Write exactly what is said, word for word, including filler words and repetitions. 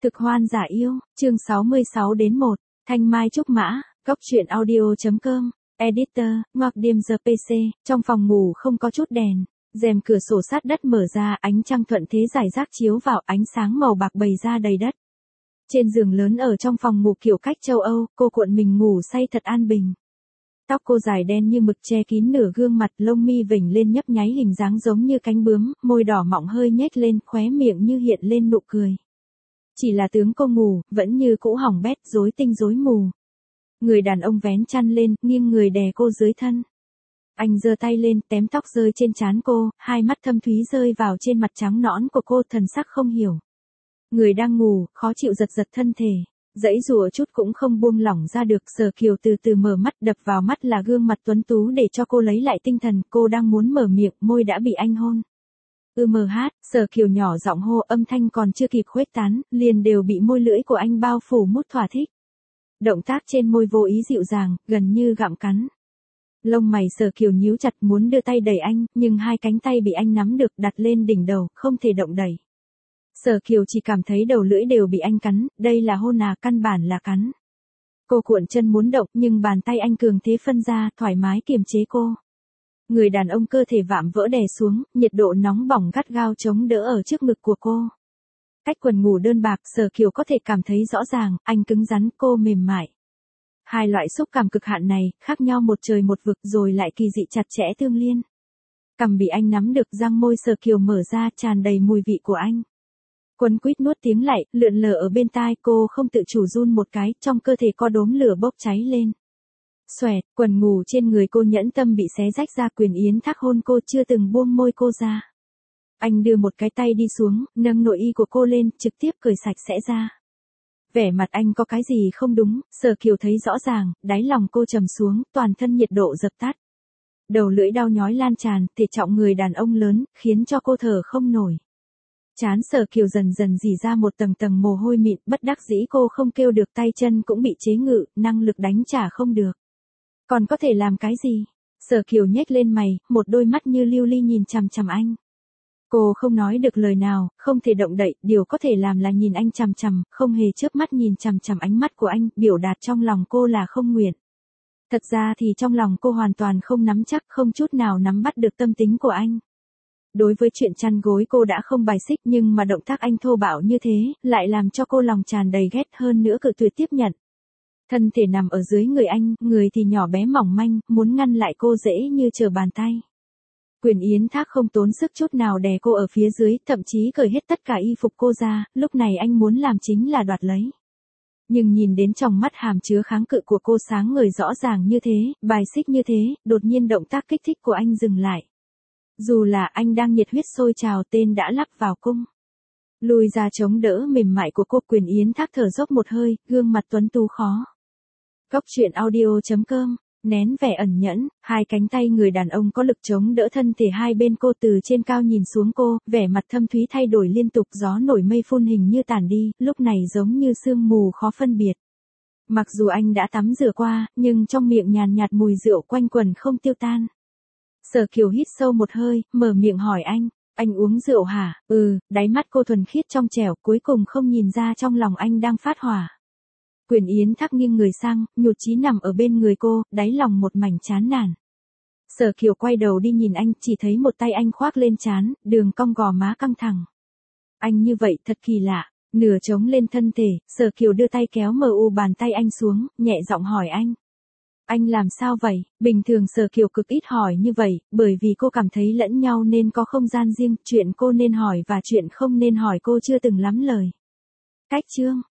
Cực hoan giả yêu, chương sáu mươi sáu đến một, Thanh Mai Trúc Mã, Góc truyện audio.com, Editor, Ngoặc Điềm giờ pê xê, trong phòng ngủ không có chút đèn, rèm cửa sổ sát đất mở ra, ánh trăng thuận thế rải rác chiếu vào, ánh sáng màu bạc bày ra đầy đất. Trên giường lớn ở trong phòng ngủ kiểu cách châu Âu, cô cuộn mình ngủ say thật an bình. Tóc cô dài đen như mực che kín nửa gương mặt, lông mi vểnh lên nhấp nháy hình dáng giống như cánh bướm, môi đỏ mọng hơi nhếch lên, khóe miệng như hiện lên nụ cười. Chỉ là tướng cô ngủ, vẫn như cũ hỏng bét, rối tinh rối mù. Người đàn ông vén chăn lên, nghiêng người đè cô dưới thân. Anh giơ tay lên, tém tóc rơi trên trán cô, hai mắt thâm thúy rơi vào trên mặt trắng nõn của cô, thần sắc không hiểu. Người đang ngủ, khó chịu giật giật thân thể, dãy rùa chút cũng không buông lỏng ra được. Sở Kiều từ từ mở mắt, đập vào mắt là gương mặt tuấn tú để cho cô lấy lại tinh thần. Cô đang muốn mở miệng, môi đã bị anh hôn. Ừ mờ hát, Sở Kiều nhỏ giọng hô, âm thanh còn chưa kịp khuếch tán, liền đều bị môi lưỡi của anh bao phủ mút thỏa thích. Động tác trên môi vô ý dịu dàng, gần như gặm cắn. Lông mày Sở Kiều nhíu chặt, muốn đưa tay đẩy anh, nhưng hai cánh tay bị anh nắm được, đặt lên đỉnh đầu, không thể động đẩy. Sở Kiều chỉ cảm thấy đầu lưỡi đều bị anh cắn, đây là hôn à, căn bản là cắn. Cô cuộn chân muốn động, nhưng bàn tay anh cường thế phân ra, thoải mái kiềm chế cô. Người đàn ông cơ thể vạm vỡ đè xuống, nhiệt độ nóng bỏng gắt gao chống đỡ ở trước ngực của cô. Cách quần ngủ đơn bạc, Sở Kiều có thể cảm thấy rõ ràng, anh cứng rắn, cô mềm mại. Hai loại xúc cảm cực hạn này, khác nhau một trời một vực, rồi lại kỳ dị chặt chẽ tương liên. Cằm bị anh nắm được, răng môi Sở Kiều mở ra, tràn đầy mùi vị của anh. Quấn quýt nuốt tiếng lạy, lượn lờ ở bên tai, cô không tự chủ run một cái, trong cơ thể có đốm lửa bốc cháy lên. Xoẹt, quần ngủ trên người cô nhẫn tâm bị xé rách ra, Quyền Yến Thác hôn cô chưa từng buông môi cô ra. Anh đưa một cái tay đi xuống, nâng nội y của cô lên, trực tiếp cởi sạch sẽ ra. Vẻ mặt anh có cái gì không đúng, Sở Kiều thấy rõ ràng, đáy lòng cô trầm xuống, toàn thân nhiệt độ dập tắt. Đầu lưỡi đau nhói lan tràn, thể trọng người đàn ông lớn, khiến cho cô thở không nổi. Trán Sở Kiều dần dần rỉ ra một tầng tầng mồ hôi mịn, bất đắc dĩ cô không kêu được, tay chân cũng bị chế ngự, năng lực đánh trả không được. Còn có thể làm cái gì? Sở Kiều nhếch lên mày, một đôi mắt như lưu ly nhìn chằm chằm anh. Cô không nói được lời nào, không thể động đậy, điều có thể làm là nhìn anh chằm chằm, không hề chớp mắt nhìn chằm chằm ánh mắt của anh, biểu đạt trong lòng cô là không nguyện. Thật ra thì trong lòng cô hoàn toàn không nắm chắc, không chút nào nắm bắt được tâm tính của anh. Đối với chuyện chăn gối cô đã không bài xích, nhưng mà động tác anh thô bạo như thế, lại làm cho cô lòng tràn đầy ghét, hơn nữa cự tuyệt tiếp nhận. Thân thể nằm ở dưới người anh, người thì nhỏ bé mỏng manh, muốn ngăn lại cô dễ như trở bàn tay. Quyền Yến Thác không tốn sức chút nào đè cô ở phía dưới, thậm chí cởi hết tất cả y phục cô ra, lúc này anh muốn làm chính là đoạt lấy. Nhưng nhìn đến trong mắt hàm chứa kháng cự của cô sáng ngời rõ ràng như thế, bài xích như thế, đột nhiên động tác kích thích của anh dừng lại. Dù là anh đang nhiệt huyết sôi trào, tên đã lắp vào cung. Lùi ra chống đỡ mềm mại của cô, Quyền Yến Thác thở dốc một hơi, gương mặt tuấn tú khó. Góc truyện audio.com, nén vẻ ẩn nhẫn, hai cánh tay người đàn ông có lực chống đỡ thân thể hai bên cô, từ trên cao nhìn xuống cô, vẻ mặt thâm thúy thay đổi liên tục, gió nổi mây phun hình như tản đi, lúc này giống như sương mù khó phân biệt. Mặc dù anh đã tắm rửa qua, nhưng trong miệng nhàn nhạt mùi rượu quanh quẩn không tiêu tan. Sở Kiều hít sâu một hơi, mở miệng hỏi anh, anh uống rượu hả? Ừ, đáy mắt cô thuần khiết trong trẻo, cuối cùng không nhìn ra trong lòng anh đang phát hỏa. Quyền Yến Thác nghiêng người sang, nhụt chí nằm ở bên người cô, đáy lòng một mảnh chán nản. Sở Kiều quay đầu đi nhìn anh, chỉ thấy một tay anh khoác lên trán, đường cong gò má căng thẳng. Anh như vậy thật kỳ lạ, nửa chống lên thân thể, Sở Kiều đưa tay kéo mờ u bàn tay anh xuống, nhẹ giọng hỏi anh. Anh làm sao vậy? Bình thường Sở Kiều cực ít hỏi như vậy, bởi vì cô cảm thấy lẫn nhau nên có không gian riêng, chuyện cô nên hỏi và chuyện không nên hỏi cô chưa từng lắm lời. Cách chương